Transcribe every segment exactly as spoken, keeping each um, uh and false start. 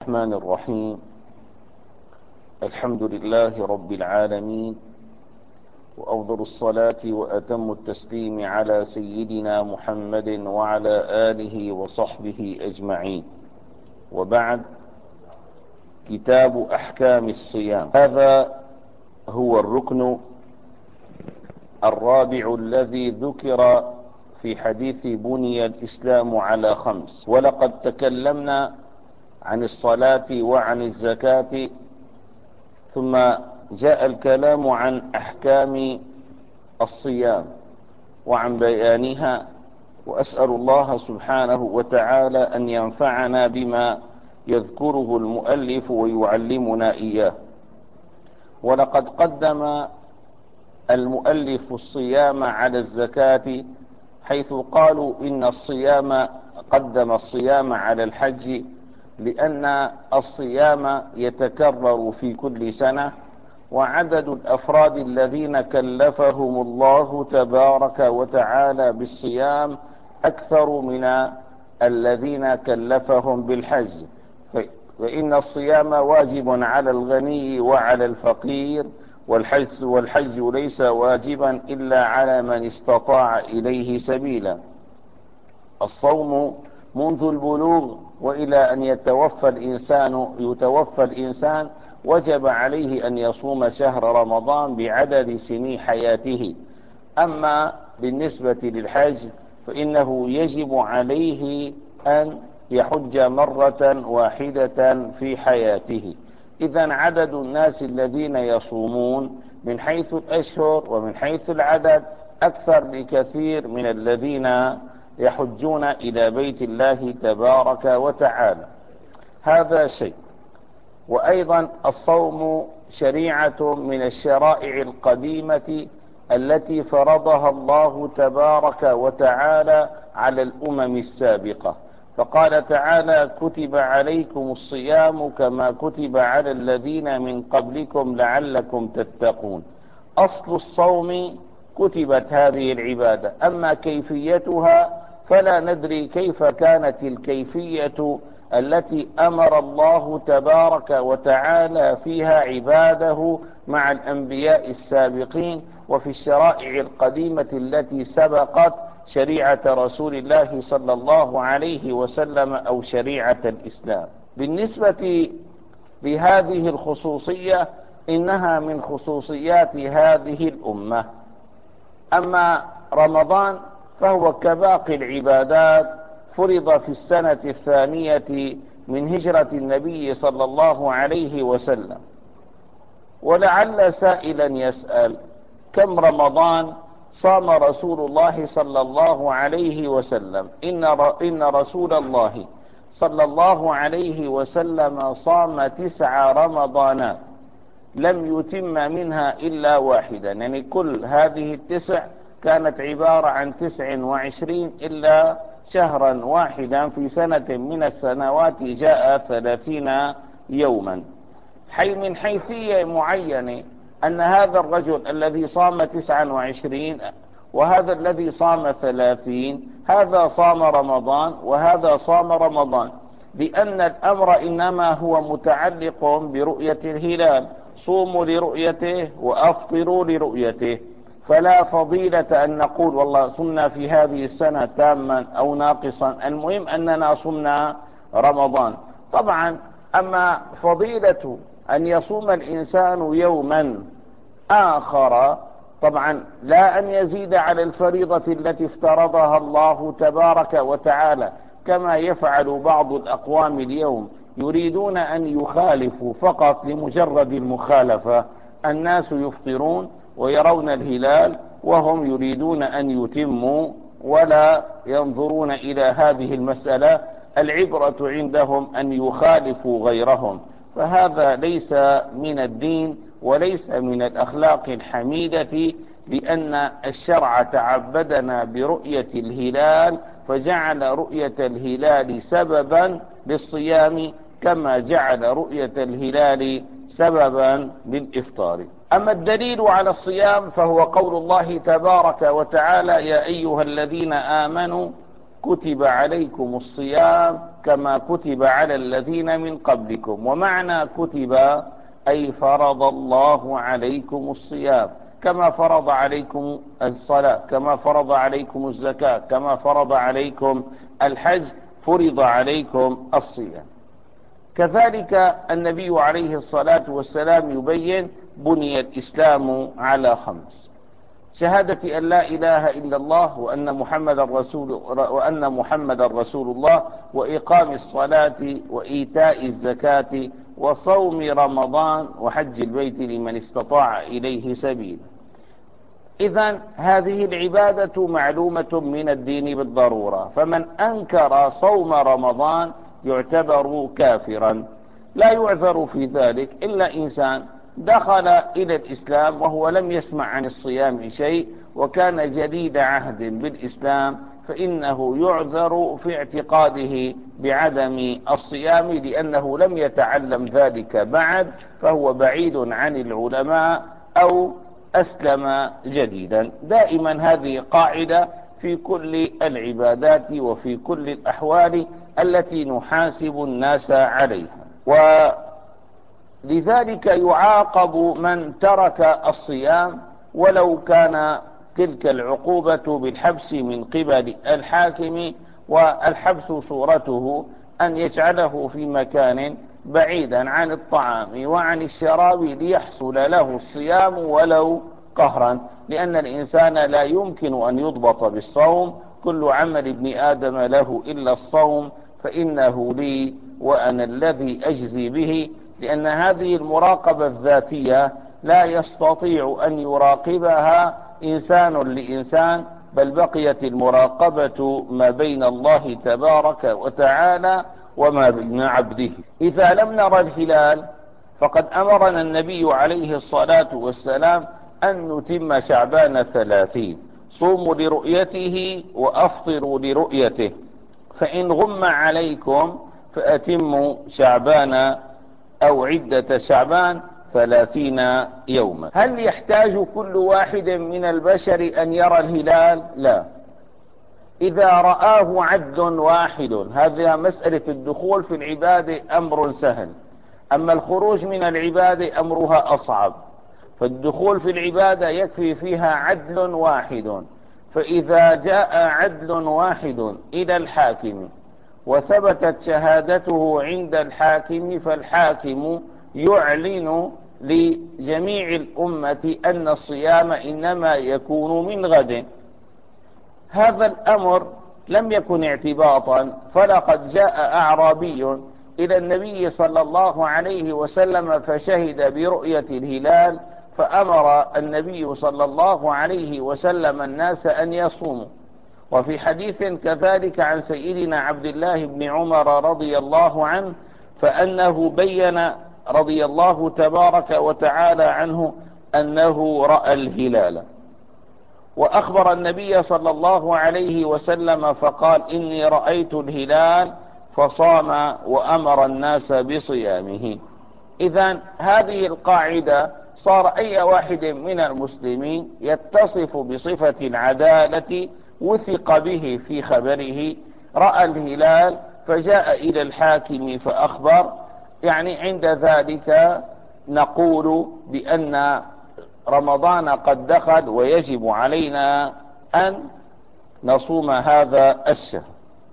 الرحمن الرحيم. الحمد لله رب العالمين، وأفضل الصلاة وأتم التسليم على سيدنا محمد وعلى آله وصحبه أجمعين. وبعد، كتاب أحكام الصيام، هذا هو الركن الرابع الذي ذكر في حديث بني الإسلام على خمس. ولقد تكلمنا عن الصلاة وعن الزكاة، ثم جاء الكلام عن أحكام الصيام وعن بيانها، وأسأل الله سبحانه وتعالى أن ينفعنا بما يذكره المؤلف ويعلمنا إياه. ولقد قدم المؤلف الصيام على الزكاة، حيث قالوا إن الصيام قدم الصيام على الحج، لأن الصيام يتكرر في كل سنة، وعدد الأفراد الذين كلفهم الله تبارك وتعالى بالصيام أكثر من الذين كلفهم بالحج. فإن الصيام واجب على الغني وعلى الفقير، والحج, والحج ليس واجبا إلا على من استطاع إليه سبيلا. الصوم منذ البلوغ وإلى أن يتوفى الإنسان يتوفى الإنسان وجب عليه أن يصوم شهر رمضان بعدد سنين حياته. أما بالنسبة للحج فإنه يجب عليه أن يحج مرة واحدة في حياته. إذن عدد الناس الذين يصومون من حيث الأشهر ومن حيث العدد أكثر بكثير من الذين يحجون إلى بيت الله تبارك وتعالى. هذا شيء. وأيضا الصوم شريعة من الشرائع القديمة التي فرضها الله تبارك وتعالى على الأمم السابقة، فقال تعالى: كتب عليكم الصيام كما كتب على الذين من قبلكم لعلكم تتقون. أصل الصوم كتبت هذه العبادة، أما كيفيتها فلا ندري كيف كانت الكيفية التي أمر الله تبارك وتعالى فيها عباده مع الأنبياء السابقين، وفي الشرائع القديمة التي سبقت شريعة رسول الله صلى الله عليه وسلم أو شريعة الإسلام. بالنسبة لهذه الخصوصية إنها من خصوصيات هذه الأمة. أما رمضان فهو كباقي العبادات، فرض في السنة الثانية من هجرة النبي صلى الله عليه وسلم. ولعل سائلا يسأل: كم رمضان صام رسول الله صلى الله عليه وسلم؟ إن, إن رسول الله صلى الله عليه وسلم صام تسع رمضانات لم يتم منها إلا واحدا، يعني كل هذه التسع كانت عبارة عن تسع وعشرين إلا شهرا واحدا في سنة من السنوات جاء ثلاثين يوما. حي من حيثية معينة أن هذا الرجل الذي صام تسعا وعشرين وهذا الذي صام ثلاثين، هذا صام رمضان وهذا صام رمضان، لأن الأمر إنما هو متعلق برؤية الهلال. صوموا لرؤيته وأفطروا لرؤيته، فلا فضيلة أن نقول والله صمنا في هذه السنة تاما أو ناقصا، المهم أننا صمنا رمضان. طبعا أما فضيلة أن يصوم الإنسان يوما آخر، طبعا لا أن يزيد على الفريضة التي افترضها الله تبارك وتعالى، كما يفعل بعض الأقوام اليوم، يريدون أن يخالفوا فقط لمجرد المخالفة. الناس يفطرون ويرون الهلال وهم يريدون أن يتموا ولا ينظرون إلى هذه المسألة. العبرة عندهم أن يخالفوا غيرهم، فهذا ليس من الدين وليس من الأخلاق الحميدة، لأن الشرع تعبدنا برؤية الهلال، فجعل رؤية الهلال سببا للصيام كما جعل رؤية الهلال سببا للإفطار. أما الدليل على الصيام فهو قول الله تبارك وتعالى: يا أيها الذين آمنوا كتب عليكم الصيام كما كتب على الذين من قبلكم. ومعنى كتب أي فرض الله عليكم الصيام، كما فرض عليكم الصلاة، كما فرض عليكم الزكاة، كما فرض عليكم الحج، فرض عليكم الصيام. كذلك النبي عليه الصلاة والسلام يبين بني الإسلام على خمس: شهادة أن لا إله إلا الله وأن محمد رسول وأن محمد رسول الله، وإقام الصلاة، وإيتاء الزكاة، وصوم رمضان، وحج البيت لمن استطاع إليه سبيل. إذن هذه العبادة معلومة من الدين بالضرورة، فمن أنكر صوم رمضان يعتبر كافرا. لا يعذر في ذلك إلا إنسان دخل إلى الإسلام وهو لم يسمع عن الصيام شيء وكان جديد عهد بالإسلام، فإنه يعذر في اعتقاده بعدم الصيام لأنه لم يتعلم ذلك بعد، فهو بعيد عن العلماء أو أسلم جديدا. دائما هذه قاعدة في كل العبادات وفي كل الأحوال التي نحاسب الناس عليها. ولذلك يعاقب من ترك الصيام ولو كان تلك العقوبة بالحبس من قبل الحاكم، والحبس صورته أن يجعله في مكان بعيدا عن الطعام وعن الشراب ليحصل له الصيام ولو قهرا، لأن الإنسان لا يمكن أن يضبط بالصوم. كل عمل ابن آدم له إلا الصوم فإنه لي وأنا الذي أجزي به، لأن هذه المراقبة الذاتية لا يستطيع أن يراقبها إنسان لإنسان، بل بقيت المراقبة ما بين الله تبارك وتعالى وما بين عبده. إذا لم نرى الهلال فقد أمرنا النبي عليه الصلاة والسلام أن نتم شعبان ثلاثين: صوموا لرؤيته وأفطروا لرؤيته، فإن غم عليكم فأتموا شعبان أو عدة شعبان ثلاثين يوما. هل يحتاج كل واحد من البشر أن يرى الهلال؟ لا. إذا رآه عدل واحد، هذا مسألة الدخول في العبادة أمر سهل، أما الخروج من العبادة أمرها أصعب. فالدخول في العبادة يكفي فيها عدل واحد، فإذا جاء عدل واحد إلى الحاكم وثبتت شهادته عند الحاكم، فالحاكم يعلن لجميع الأمة أن الصيام إنما يكون من غد. هذا الأمر لم يكن اعتباطا، فلقد جاء أعرابي إلى النبي صلى الله عليه وسلم فشهد برؤية الهلال، فأمر النبي صلى الله عليه وسلم الناس أن يصوموا. وفي حديث كذلك عن سيدنا عبد الله بن عمر رضي الله عنه، فأنه بين رضي الله تبارك وتعالى عنه أنه رأى الهلال، وأخبر النبي صلى الله عليه وسلم فقال: إني رأيت الهلال، فصام وأمر الناس بصيامه. إذن هذه القاعدة صار أي واحد من المسلمين يتصف بصفة العدالة وثق به في خبره، رأى الهلال فجاء إلى الحاكم فأخبر، يعني عند ذلك نقول بأن رمضان قد دخل ويجب علينا أن نصوم هذا الشهر.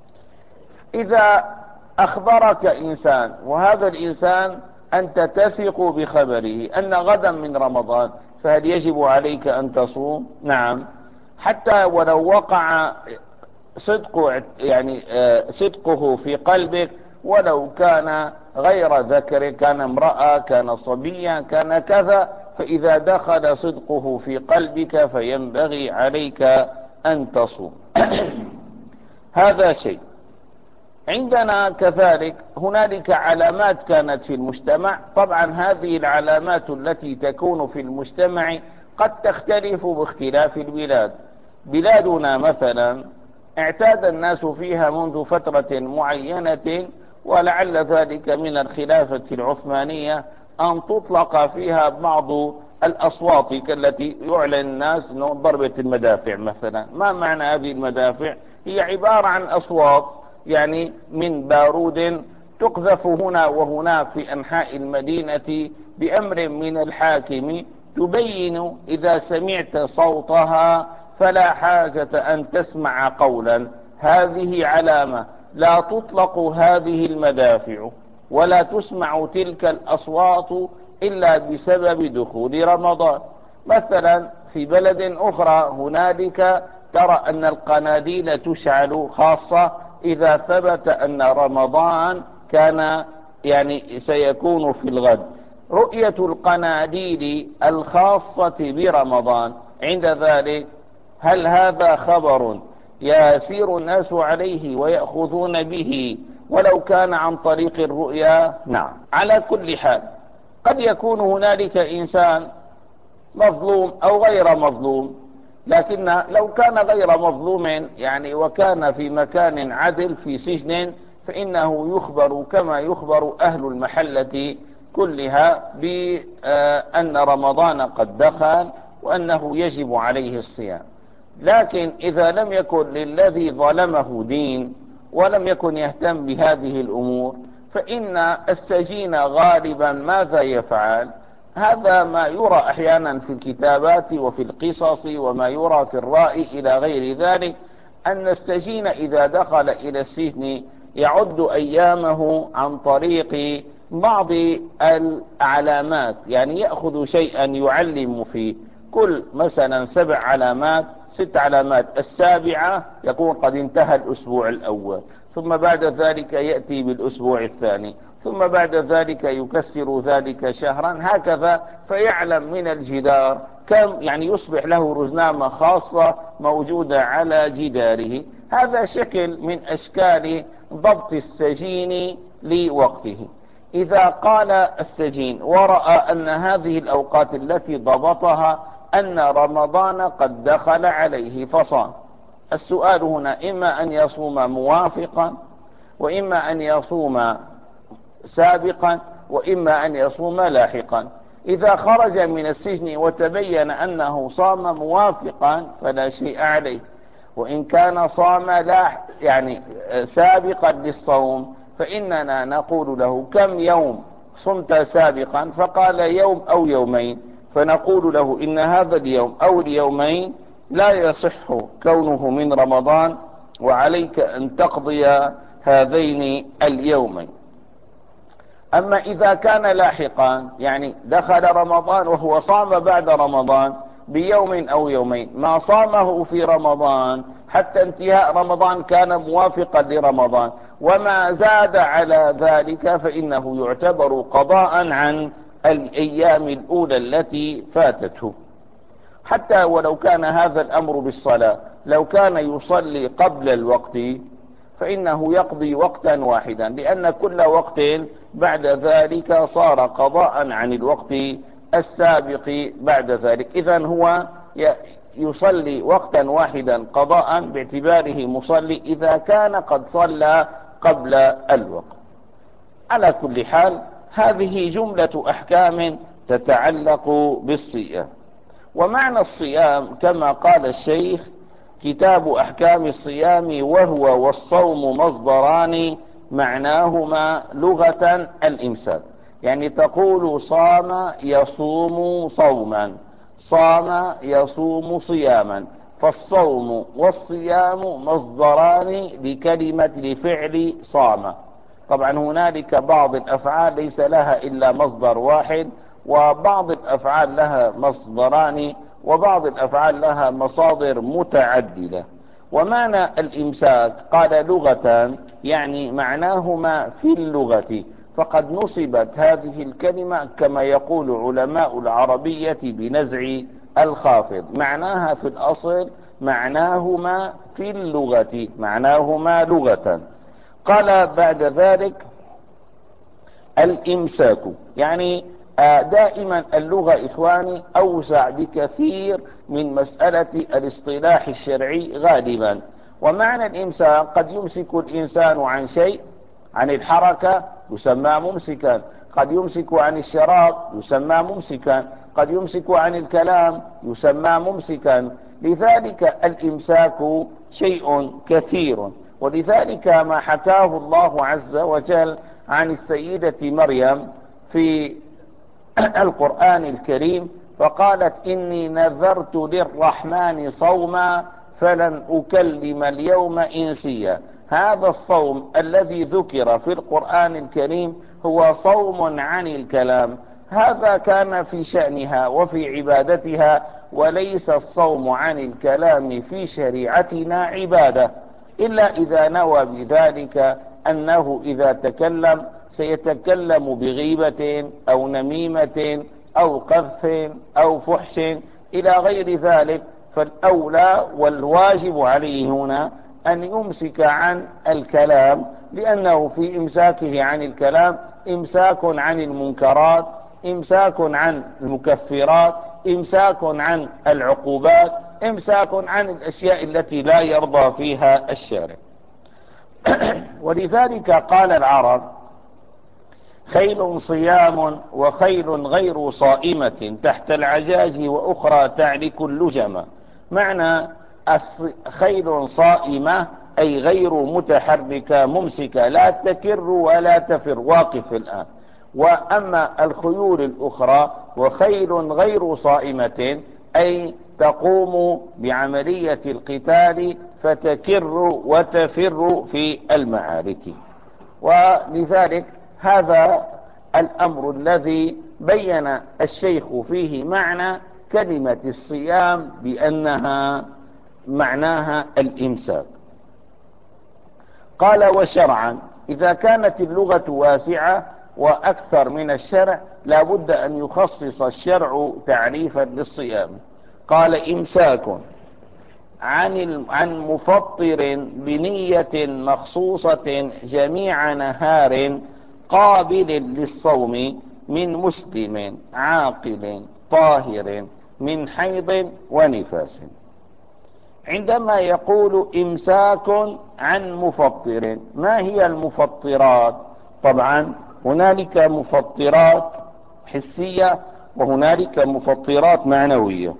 إذا أخبرك إنسان وهذا الإنسان أنت تثق بخبره أن غدا من رمضان، فهل يجب عليك أن تصوم؟ نعم، حتى ولو وقع صدق يعني صدقه في قلبك، ولو كان غير ذكر، كان امرأة، كان صبيا، كان كذا، فإذا دخل صدقه في قلبك فينبغي عليك أن تصوم. هذا شيء. عندنا كذلك هنالك علامات كانت في المجتمع، طبعا هذه العلامات التي تكون في المجتمع قد تختلف باختلاف البلاد. بلادنا مثلا اعتاد الناس فيها منذ فترة معينة، ولعل ذلك من الخلافة العثمانية، أن تطلق فيها بعض الأصوات كالتي يعلن الناس ضربة المدافع مثلا. ما معنى هذه المدافع؟ هي عبارة عن أصوات يعني من بارود تقذف هنا وهناك في أنحاء المدينة بأمر من الحاكم، تبين إذا سمعت صوتها فلا حاجة أن تسمع قولا. هذه علامة لا تطلق هذه المدافع ولا تسمع تلك الأصوات إلا بسبب دخول رمضان. مثلا في بلد أخرى هنالك ترى أن القناديل تشعل خاصة إذا ثبت أن رمضان كان يعني سيكون في الغد. رؤية القناديل الخاصة برمضان عند ذلك، هل هذا خبر يسير الناس عليه ويأخذون به ولو كان عن طريق الرؤيا؟ نعم. على كل حال قد يكون هنالك إنسان مظلوم أو غير مظلوم، لكن لو كان غير مظلوم يعني وكان في مكان عدل في سجن، فإنه يخبر كما يخبر أهل المحلة كلها بأن رمضان قد دخل وأنه يجب عليه الصيام. لكن إذا لم يكن للذي ظلمه دين ولم يكن يهتم بهذه الأمور، فإن السجين غالبا ماذا يفعل؟ هذا ما يرى أحيانا في الكتابات وفي القصص وما يرى في الرأي إلى غير ذلك، أن السجين إذا دخل إلى السجن يعد أيامه عن طريق بعض العلامات، يعني يأخذ شيئا يعلم فيه كل مثلا سبع علامات ست علامات، السابعة يكون قد انتهى الأسبوع الأول، ثم بعد ذلك يأتي بالأسبوع الثاني، ثم بعد ذلك يكسر ذلك شهرا، هكذا فيعلم من الجدار كم، يعني يصبح له رزنامة خاصة موجودة على جداره. هذا شكل من أشكال ضبط السجين لوقته. إذا قال السجين ورأى أن هذه الأوقات التي ضبطها أن رمضان قد دخل عليه فصام، السؤال هنا إما أن يصوم موافقا وإما أن يصوم سابقا وإما أن يصوم لاحقا. إذا خرج من السجن وتبين أنه صام موافقا فلا شيء عليه، وإن كان صام لا يعني سابقا للصوم فإننا نقول له كم يوم صمت سابقا؟ فقال يوم أو يومين، فنقول له إن هذا اليوم أو اليومين لا يصح كونه من رمضان، وعليك أن تقضي هذين اليومين. أما إذا كان لاحقا يعني دخل رمضان وهو صام بعد رمضان بيوم أو يومين، ما صامه في رمضان حتى انتهاء رمضان كان موافقا لرمضان، وما زاد على ذلك فإنه يعتبر قضاء عن الأيام الأولى التي فاتته. حتى ولو كان هذا الأمر بالصلاة، لو كان يصلي قبل الوقت فإنه يقضي وقتا واحدا، لأن كل وقت بعد ذلك صار قضاء عن الوقت السابق بعد ذلك. إذن هو يصلي وقتا واحدا قضاء باعتباره مصلي إذا كان قد صلى قبل الوقت. على كل حال هذه جملة أحكام تتعلق بالصيام. ومعنى الصيام كما قال الشيخ: كتاب أحكام الصيام وهو والصوم مصدران معناهما لغة الإمساك، يعني تقول صام يصوم صوما، صام يصوم صياما، فالصوم والصيام مصدران لكلمة لفعل صام. طبعا هنالك بعض الأفعال ليس لها إلا مصدر واحد، وبعض الأفعال لها مصدران، وبعض الأفعال لها مصادر متعددة. ومعنى الإمساك قال لغة يعني معناهما في اللغة، فقد نصبت هذه الكلمة كما يقول علماء العربية بنزع الخافض، معناها في الأصل معناهما في اللغة، معناهما لغة. قال بعد ذلك الإمساك، يعني دائما اللغة إخواني أوسع بكثير من مسألة الاصطلاح الشرعي غالبا. ومعنى الإمساك قد يمسك الإنسان عن شيء، عن الحركة يسمى ممسكا، قد يمسك عن الشراب يسمى ممسكا، قد يمسك عن الكلام يسمى ممسكا. لذلك الإمساك شيء كثير، ولذلك ما حكاه الله عز وجل عن السيدة مريم في القرآن الكريم، فقالت إني نذرت للرحمن صوما فلن أكلم اليوم إنسيا. هذا الصوم الذي ذكر في القرآن الكريم هو صوم عن الكلام، هذا كان في شأنها وفي عبادتها، وليس الصوم عن الكلام في شريعتنا عبادة، إلا إذا نوى بذلك أنه إذا تكلم سيتكلم بغيبة أو نميمة أو قذف أو فحش إلى غير ذلك، فالأولى والواجب عليه هنا أن يمسك عن الكلام، لأنه في إمساكه عن الكلام إمساك عن المنكرات، إمساك عن المكفرات، إمساك عن العقوبات، إمساك عن الأشياء التي لا يرضى فيها الشارع. ولذلك قال العرب: خيل صيام وخيل غير صائمة تحت العجاج وأخرى تعلك اللجم. معنى خيل صائمة أي غير متحركة ممسكة، لا تكر ولا تفر، واقف الآن. وأما الخيول الأخرى وخيل غير صائمة أي تقوم بعملية القتال فتكر وتفر في المعارك. ولذلك هذا الأمر الذي بين الشيخ فيه معنى كلمة الصيام بأنها معناها الإمساك. قال: وشرعا، إذا كانت اللغة واسعة وأكثر من الشرع لا بد أن يخصص الشرع تعريفا للصيام. قال: إمساك عن عن مفطر بنية مخصوصة جميع نهار قابل للصوم من مسلم عاقل طاهر من حيض ونفاس. عندما يقول إمساك عن مفطر، ما هي المفطرات؟ طبعا هنالك مفطرات حسية وهنالك مفطرات معنوية،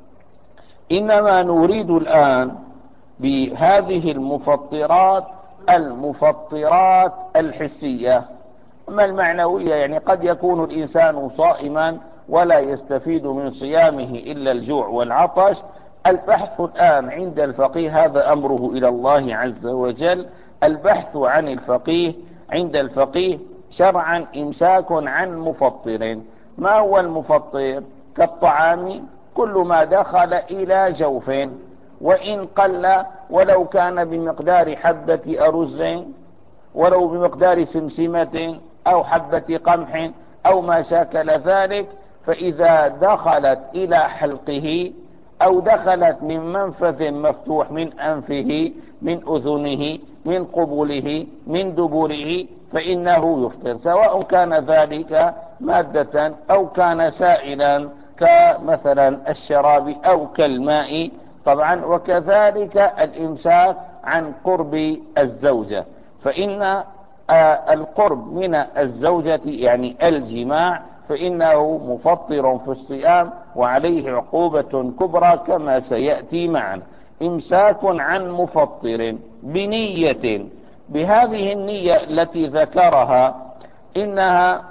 إنما نريد الآن بهذه المفطرات المفطرات الحسية. أما المعنوية يعني قد يكون الإنسان صائما ولا يستفيد من صيامه إلا الجوع والعطش. البحث الآن عند الفقيه هذا أمره إلى الله عز وجل، البحث عن الفقيه عند الفقيه شرعا إمساك عن مفطر. ما هو المفطر؟ كالطعام كل ما دخل إلى جوف وإن قل، ولو كان بمقدار حبة أرز ولو بمقدار سمسمة أو حبة قمح أو ما شاكل ذلك، فإذا دخلت إلى حلقه أو دخلت من منفذ مفتوح من أنفه من أذنه من قبله من دبره فإنه يفطر، سواء كان ذلك مادة أو كان سائلا كمثلا الشراب أو كالماء طبعا. وكذلك الإمساك عن قرب الزوجة، فإن القرب من الزوجة يعني الجماع فإنه مفطر في الصيام وعليه عقوبة كبرى كما سيأتي معنا. إمساك عن مفطر بنية، بهذه النية التي ذكرها، إنها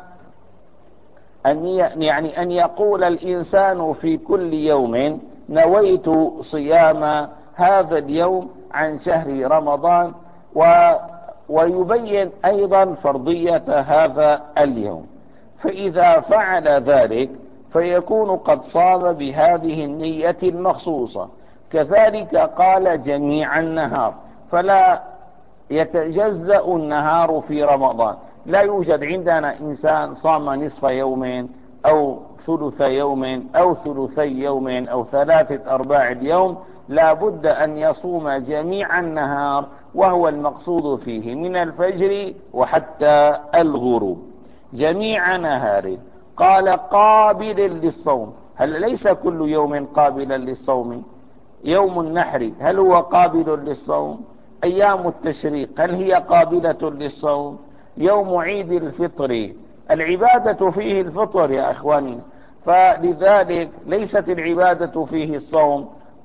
أن يعني أن يقول الإنسان في كل يوم نويت صيام هذا اليوم عن شهر رمضان، و ويبين أيضا فرضية هذا اليوم، فإذا فعل ذلك فيكون قد صام بهذه النية المخصوصة. كذلك قال جميع النهار، فلا يتجزأ النهار في رمضان، لا يوجد عندنا إنسان صام نصف يوم أو ثلث يوم أو ثلثي يوم أو ثلاثة أرباع اليوم، لا بد أن يصوم جميع النهار، وهو المقصود فيه من الفجر وحتى الغروب جميع نهار. قال قابل للصوم، هل ليس كل يوم قابلا للصوم؟ يوم النحر هل هو قابل للصوم؟ أيام التشريق هل هي قابلة للصوم؟ يوم عيد الفطر العبادة فيه الفطر يا أخواني، فلذلك ليست العبادة فيه الصوم.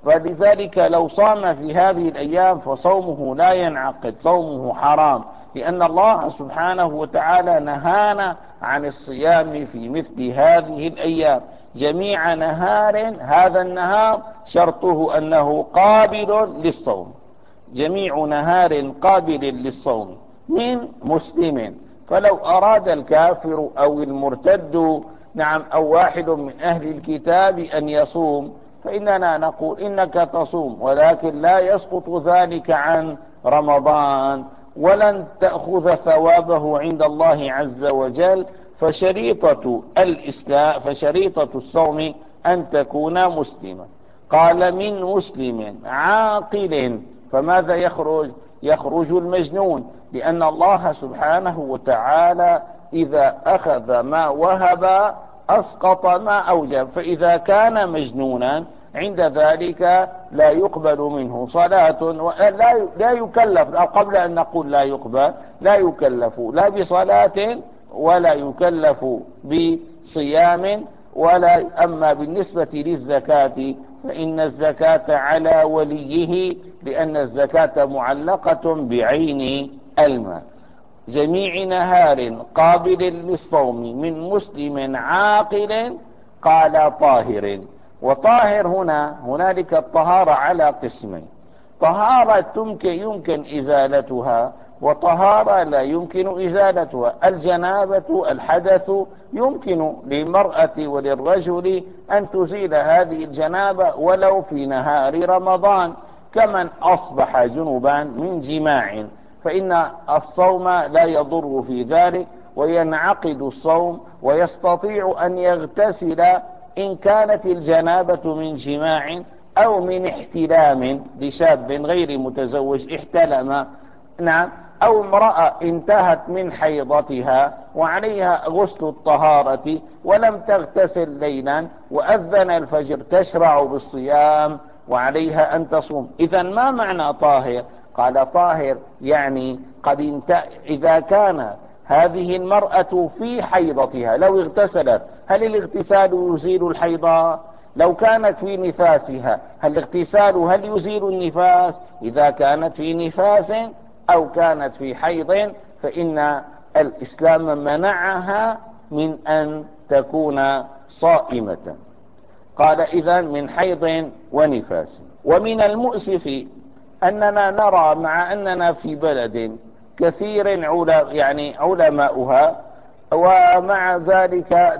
فلذلك لو صام في هذه الأيام فصومه لا ينعقد، صومه حرام، لأن الله سبحانه وتعالى نهانا عن الصيام في مثل هذه الأيام. جميع نهار، هذا النهار شرطه أنه قابل للصوم، جميع نهار قابل للصوم من مسلم. فلو أراد الكافر أو المرتد، نعم، أو واحد من أهل الكتاب أن يصوم، فإننا نقول إنك تصوم، ولكن لا يسقط ذلك عن رمضان، ولن تأخذ ثوابه عند الله عز وجل. فشريطة الإسلام فشريطة الصوم أن تكون مسلما. قال من مسلم عاقل، فماذا يخرج؟ يخرج المجنون، لأن الله سبحانه وتعالى إذا أخذ ما وهب أسقط ما أوجب، فإذا كان مجنونا عند ذلك لا يقبل منه صلاة، ولا لا يكلف، أو قبل أن نقول لا يقبل، لا يكلف لا بصلاة ولا يكلف بصيام ولا. أما بالنسبة للزكاة فإن الزكاة على وليه، لأن الزكاة معلقة بعين المال. جميع نهار قابل للصوم من مسلم عاقل. قال طاهر. وطاهر هنا هنالك الطهارة على قسمين: طهارة تمكن يمكن إزالتها، وطهارة لا يمكن إزالتها. الجنابة الحدث يمكن للمرأة وللرجل أن تزيل هذه الجنابة ولو في نهار رمضان، كمن أصبح جنبا من جماع، فإن الصوم لا يضر في ذلك، وينعقد الصوم، ويستطيع أن يغتسل إن كانت الجنابة من جماع أو من احتلام لشاب غير متزوج احتلم، نعم، أو امرأة انتهت من حيضتها وعليها غسل الطهارة ولم تغتسل ليلا وأذن الفجر، تشرع بالصيام وعليها أن تصوم. إذا ما معنى طاهر؟ قال طاهر يعني قد انت... إذا كان هذه المرأة في حيضتها، لو اغتسلت، هل الاغتسال يزيل الحيض؟ لو كانت في نفاسها، هل الاغتسال هل يزيل النفاس؟ إذا كانت في نفاس أو كانت في حيض فإن الإسلام منعها من أن تكون صائمة. قال إذن من حيض ونفاس. ومن المؤسف أننا نرى، مع أننا في بلد كثير يعني علماؤها، ومع ذلك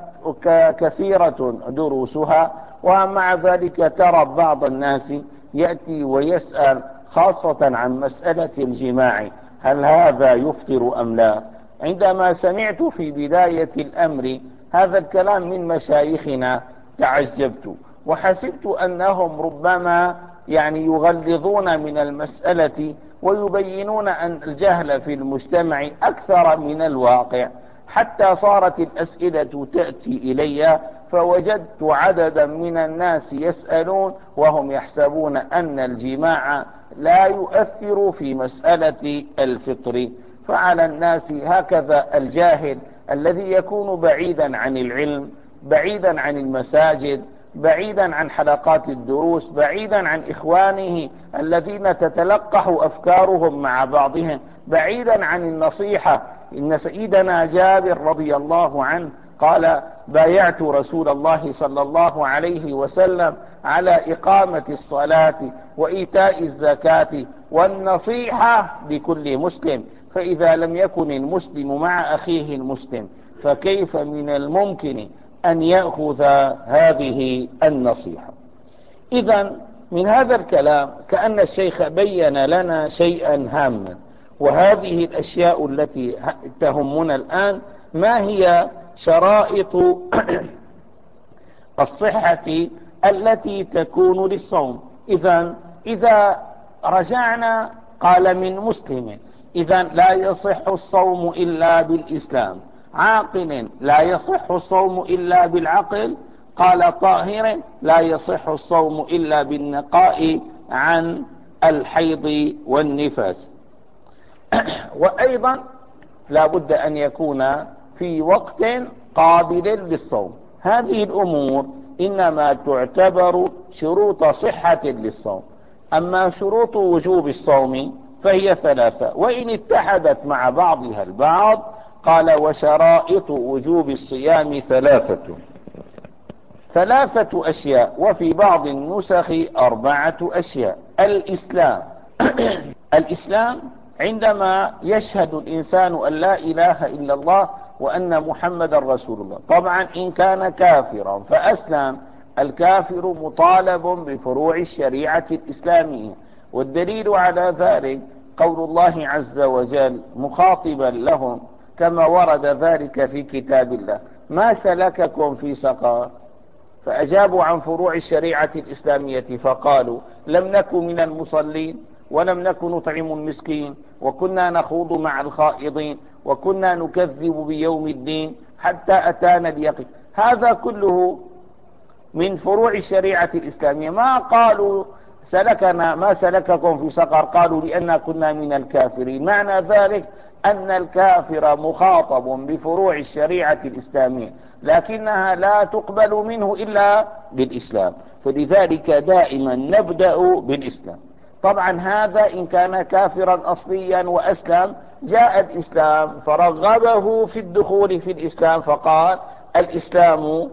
كثيرة دروسها، ومع ذلك ترى بعض الناس يأتي ويسأل خاصة عن مسألة الجماع: هل هذا يفطر أم لا؟ عندما سمعت في بداية الأمر هذا الكلام من مشايخنا تعجبت، وحسبت أنهم ربما يعني يغلظون من المسألة ويبينون أن الجهل في المجتمع أكثر من الواقع، حتى صارت الأسئلة تأتي إلي فوجدت عددا من الناس يسألون وهم يحسبون أن الجماع لا يؤثر في مسألة الفطر. فعلى الناس هكذا الجاهل الذي يكون بعيدا عن العلم، بعيدا عن المساجد، بعيدا عن حلقات الدروس، بعيدا عن إخوانه الذين تتلقح أفكارهم مع بعضهم، بعيدا عن النصيحة. إن سيدنا جابر رضي الله عنه قال: بايعت رسول الله صلى الله عليه وسلم على إقامة الصلاة وإيتاء الزكاة والنصيحة لكل مسلم، فإذا لم يكن المسلم مع أخيه المسلم فكيف من الممكن أن يأخذ هذه النصيحة؟ إذن من هذا الكلام كأن الشيخ بين لنا شيئا هاما، وهذه الأشياء التي تهمنا الآن: ما هي شرائط الصحة التي تكون للصوم؟ إذن إذا رجعنا قال من مسلم، إذن لا يصح الصوم إلا بالإسلام. عاقل لا يصح الصوم إلا بالعقل. قال طاهر لا يصح الصوم إلا بالنقاء عن الحيض والنفاس. وأيضا لا بد أن يكون في وقت قابل للصوم. هذه الأمور إنما تعتبر شروط صحة للصوم. أما شروط وجوب الصوم فهي ثلاثة، وإن اتحدت مع بعضها البعض قال وشرائط وجوب الصيام ثلاثة ثلاثة أشياء، وفي بعض النسخ أربعة أشياء. الإسلام الإسلام عندما يشهد الإنسان أن لا إله إلا الله وأن محمد رسول الله. طبعا إن كان كافرا فأسلم، الكافر مطالب بفروع الشريعة الإسلامية، والدليل على ذلك قول الله عز وجل مخاطبا لهم كما ورد ذلك في كتاب الله: ما سلككم في سقر؟ فأجابوا عن فروع الشريعة الإسلامية فقالوا: لم نكن من المصلين، ولم نكن نطعم المسكين، وكنا نخوض مع الخائضين، وكنا نكذب بيوم الدين حتى أتانا اليقين. هذا كله من فروع الشريعة الإسلامية. ما قالوا سلكنا ما سلككم في سقر، قالوا لأننا كنا من الكافرين. معنى ذلك أن الكافر مخاطب بفروع الشريعة الإسلامية، لكنها لا تقبل منه إلا بالإسلام، فلذلك دائما نبدأ بالإسلام. طبعا هذا إن كان كافرا أصليا وأسلم، جاء الإسلام فرغبه في الدخول في الإسلام فقال: الإسلام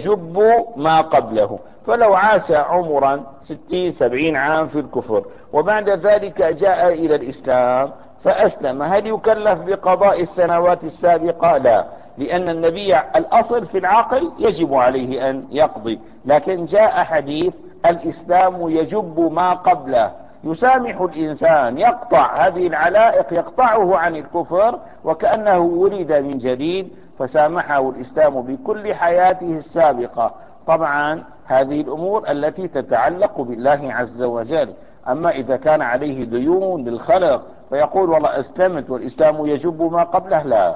يجب ما قبله. فلو عاش عمرا ستين سبعين عام في الكفر وبعد ذلك جاء إلى الإسلام فأسلم، هل يكلف بقضاء السنوات السابقة؟ لا، لأن النبي الأصل في العقل يجب عليه أن يقضي، لكن جاء حديث الإسلام يجب ما قبله، يسامح الإنسان، يقطع هذه العلائق، يقطعه عن الكفر وكأنه ولد من جديد، فسامحه الإسلام بكل حياته السابقة. طبعا هذه الأمور التي تتعلق بالله عز وجل. أما إذا كان عليه ديون للخلق فيقول والله أسلمت والإسلام يجب ما قبله، لا،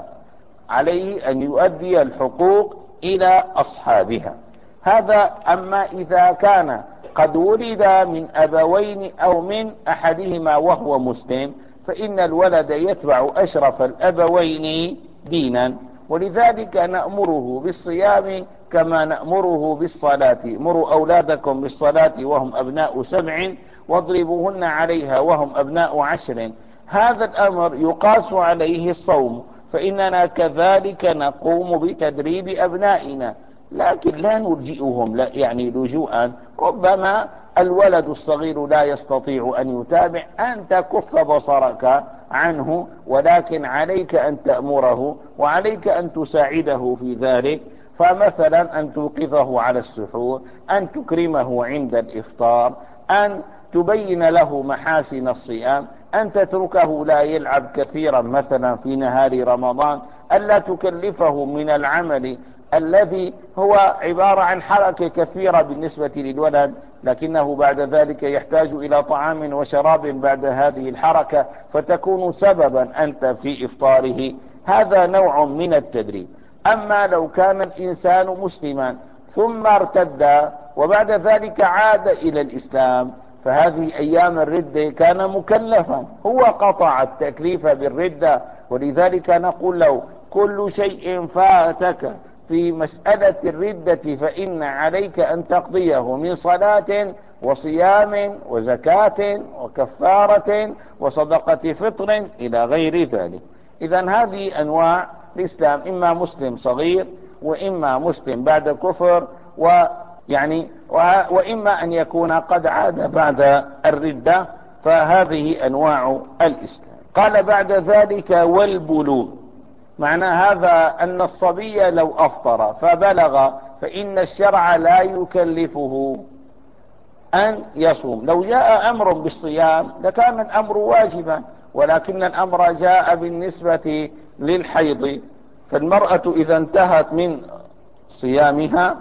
عليه أن يؤدي الحقوق إلى أصحابها. هذا. أما إذا كان قد ولد من أبوين أو من أحدهما وهو مسلم، فإن الولد يتبع أشرف الأبوين دينا، ولذلك نأمره بالصيام كما نأمره بالصلاة: مروا أولادكم بالصلاة وهم أبناء سبع واضربوهن عليها وهم أبناء عشر. هذا الأمر يقاس عليه الصوم، فإننا كذلك نقوم بتدريب أبنائنا، لكن لا نلجئهم لا يعني لجوءا. ربما الولد الصغير لا يستطيع أن يتابع، أنت كف بصرك عنه، ولكن عليك أن تأمره وعليك أن تساعده في ذلك. فمثلا أن توقظه على السحور، أن تكرمه عند الإفطار، أن تبين له محاسن الصيام، أن تتركه لا يلعب كثيرا مثلا في نهار رمضان، ألا تكلفه من العمل الذي هو عبارة عن حركة كثيرة بالنسبة للولد، لكنه بعد ذلك يحتاج إلى طعام وشراب بعد هذه الحركة، فتكون سببا أنت في إفطاره. هذا نوع من التدريب. أما لو كان الإنسان مسلما ثم ارتد وبعد ذلك عاد إلى الإسلام، فهذه أيام الردة كان مكلفا، هو قطع التكليف بالردة، ولذلك نقول له: كل شيء فاتك في مسألة الردة فإن عليك أن تقضيه من صلاة وصيام وزكاة وكفارة وصدقة فطر إلى غير ذلك. إذن هذه أنواع الإسلام: إما مسلم صغير، وإما مسلم بعد كفر، ويعني وإما أن يكون قد عاد بعد الردة. فهذه أنواع الإسلام. قال بعد ذلك: والبلوغ. معنى هذا أن الصبي لو أفطر فبلغ فإن الشرع لا يكلفه أن يصوم. لو جاء أمر بالصيام لكان الأمر واجبا، ولكن الأمر جاء بالنسبة للحيض، فالمرأة إذا انتهت من صيامها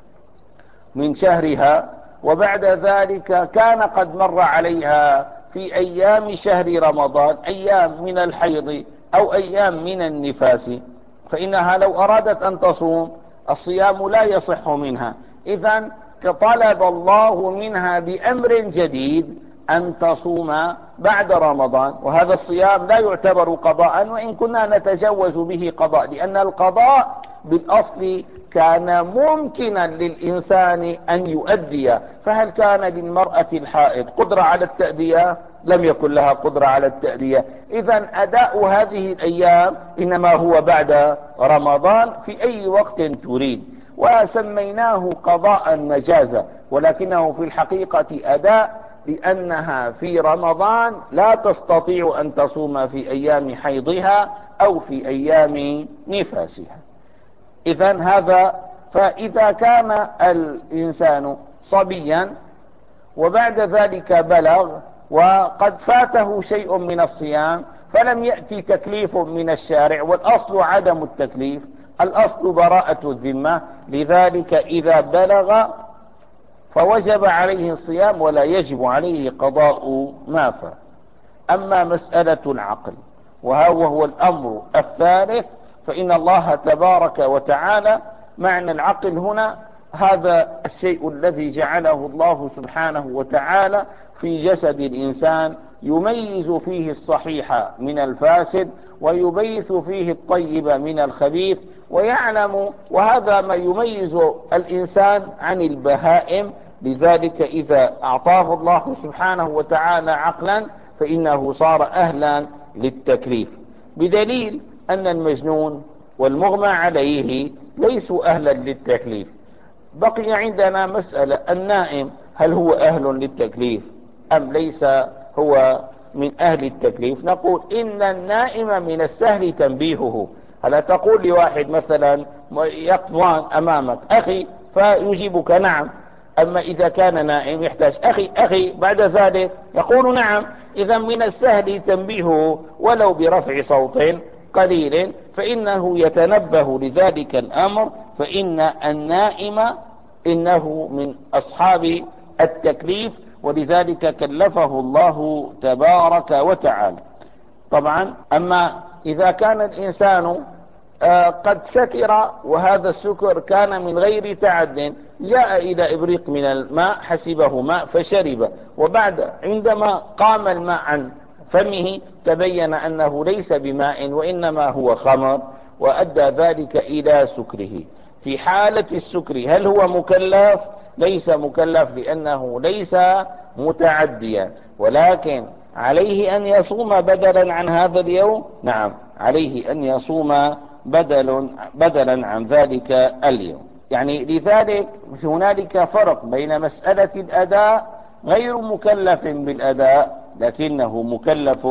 من شهرها وبعد ذلك كان قد مر عليها في أيام شهر رمضان أيام من الحيض أو أيام من النفاس، فإنها لو أرادت أن تصوم الصيام لا يصح منها. إذن طلب الله منها بأمر جديد أن تصوم بعد رمضان، وهذا الصيام لا يعتبر قضاء، وإن كنا نتجوز به قضاء، لأن القضاء بالأصل كان ممكنا للإنسان أن يؤدي، فهل كان للمرأة الحائض قدرة على التأدية؟ لم يكن لها قدرة على التأدية. إذن أداء هذه الأيام إنما هو بعد رمضان في أي وقت تريد، وسميناه قضاء مجازا، ولكنه في الحقيقة أداء، لأنها في رمضان لا تستطيع أن تصوم في أيام حيضها أو في أيام نفاسها. إذن هذا، فإذا كان الإنسان صبيا وبعد ذلك بلغ وقد فاته شيء من الصيام فلم يأتي تكليف من الشارع، والأصل عدم التكليف، الأصل براءة الذمة، لذلك إذا بلغ فوجب عليه الصيام ولا يجب عليه قضاء ما فات. أما مسألة العقل وهو الأمر الثالث، فإن الله تبارك وتعالى، معنى العقل هنا هذا الشيء الذي جعله الله سبحانه وتعالى في جسد الإنسان يميز فيه الصحيح من الفاسد، ويبيث فيه الطيب من الخبيث، ويعلم، وهذا ما يميز الإنسان عن البهائم. لذلك إذا أعطاه الله سبحانه وتعالى عقلا فإنه صار أهلا للتكليف، بدليل أن المجنون والمغمى عليه ليسوا أهلا للتكليف. بقي عندنا مسألة، النائم هل هو أهل للتكليف أم ليس هو من أهل التكليف؟ نقول إن النائم من السهل تنبيهه. هل تقول لواحد مثلا يقظان أمامك أخي فيجيبك نعم، أما إذا كان نائم يحتاج أخي أخي بعد ذلك يقول نعم. إذا من السهل تنبيهه ولو برفع صوت قليل فإنه يتنبه لذلك الأمر، فإن النائم إنه من أصحاب التكليف، ولذلك كلفه الله تبارك وتعالى. طبعا أما إذا كان الإنسان قد سكر وهذا السكر كان من غير تعد، جاء إلى إبريق من الماء حسبه ماء فشرب، وبعد عندما قام الماء عن فمه تبين أنه ليس بماء وإنما هو خمر، وأدى ذلك إلى سكره. في حالة السكر هل هو مكلف؟ ليس مكلف، لأنه ليس متعديا، ولكن عليه أن يصوم بدلا عن هذا اليوم. نعم، عليه أن يصوم بدل بدلا عن ذلك اليوم. يعني لذلك هنالك فرق بين مسألة الأداء، غير مكلف بالأداء لكنه مكلف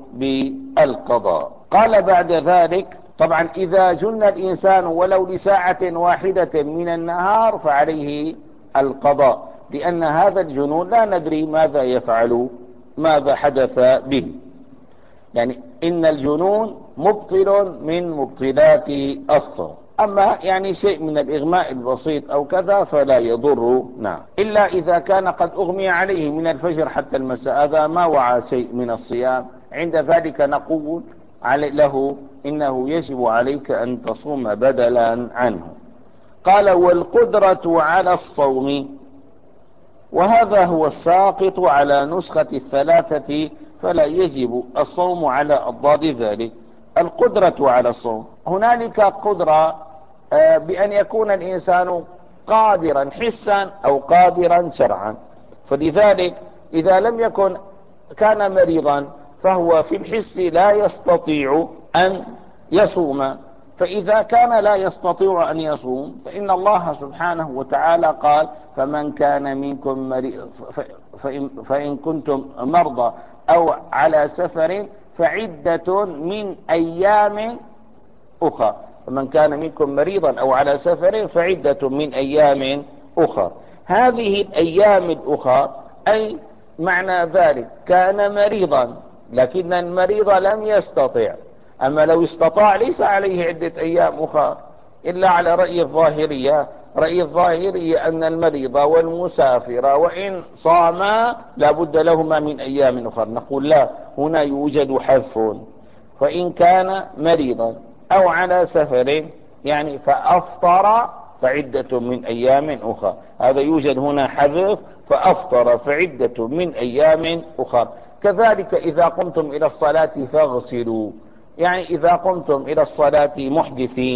بالقضاء. قال بعد ذلك طبعا إذا جن الإنسان ولو لساعة واحدة من النهار فعليه القضاء، لأن هذا الجنون لا ندري ماذا يفعل، ماذا حدث به. يعني إن الجنون مبطل من مبطلات الصوم، أما يعني شيء من الإغماء البسيط أو كذا فلا يضر. نعم، إلا إذا كان قد أغمي عليه من الفجر حتى المساء، هذا ما وعى شيء من الصيام، عند ذلك نقول له إنه يجب عليك أن تصوم بدلا عنه. قال والقدرة على الصوم، وهذا هو الساقط على نسخة الثلاثة، فلا يجب الصوم على أضداد ذلك. القدرة على الصوم، هنالك قدرة بأن يكون الإنسان قادرا حسا أو قادرا شرعا، فلذلك إذا لم يكن كان مريضا فهو في الحس لا يستطيع أن يصوم، فإذا كان لا يستطيع أن يصوم فإن الله سبحانه وتعالى قال فمن كان منكم مريض فإن, فإن كنتم مرضى أو على سفر فعدة من أيام أخرى، فمن كان منكم مريضا أو على سفر فعدة من أيام أخرى. هذه الأيام الأخرى أي معنى ذلك كان مريضا لكن المريض لم يستطع، أما لو استطاع ليس عليه عدة أيام أخرى، إلا على رأي الظاهرية. رأي الظاهرية أن المريض والمسافر وإن صاما لابد لهما من أيام أخرى. نقول لا، هنا يوجد حذف، فإن كان مريضا أو على سفر يعني فأفطر فعدة من أيام أخرى، هذا يوجد هنا حذف، فأفطر فعدة من أيام أخرى. كذلك إذا قمتم إلى الصلاة فاغسلوا، يعني إذا قمتم إلى الصلاة محدثين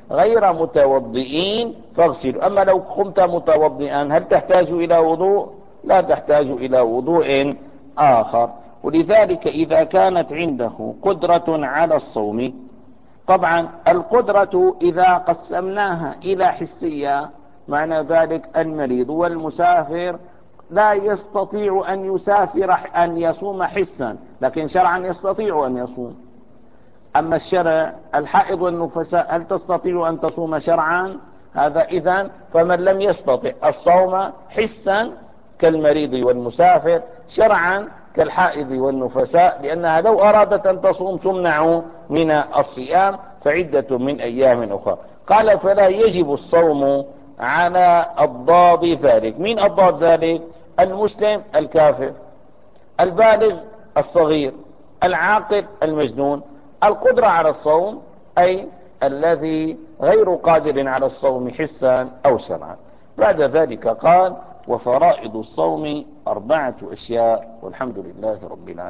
غير متوضئين فاغسلوا. أما لو قمت متوضئا هل تحتاج إلى وضوء؟ لا تحتاج إلى وضوء آخر. ولذلك إذا كانت عنده قدرة على الصوم، طبعا القدرة إذا قسمناها إلى حسية معنى ذلك المريض والمسافر لا يستطيع أن يسافر أن يصوم حسا، لكن شرعا يستطيع أن يصوم. أما الشرع الحائض والنفساء هل تستطيع أن تصوم شرعا؟ هذا إذن فمن لم يستطع الصوم حسا كالمريض والمسافر، شرعا كالحائض والنفساء، لأنها لو أرادت أن تصوم تمنع من الصيام، فعدة من أيام أخرى. قال فلا يجب الصوم على الضاد ذلك. مين الضاد ذلك؟ المسلم الكافر، البالغ الصغير، العاقل المجنون. القدرة على الصوم أي الذي غير قادر على الصوم حسا أو شرعا. بعد ذلك قال وفرائض الصوم أربعة أشياء، والحمد لله رب العالمين.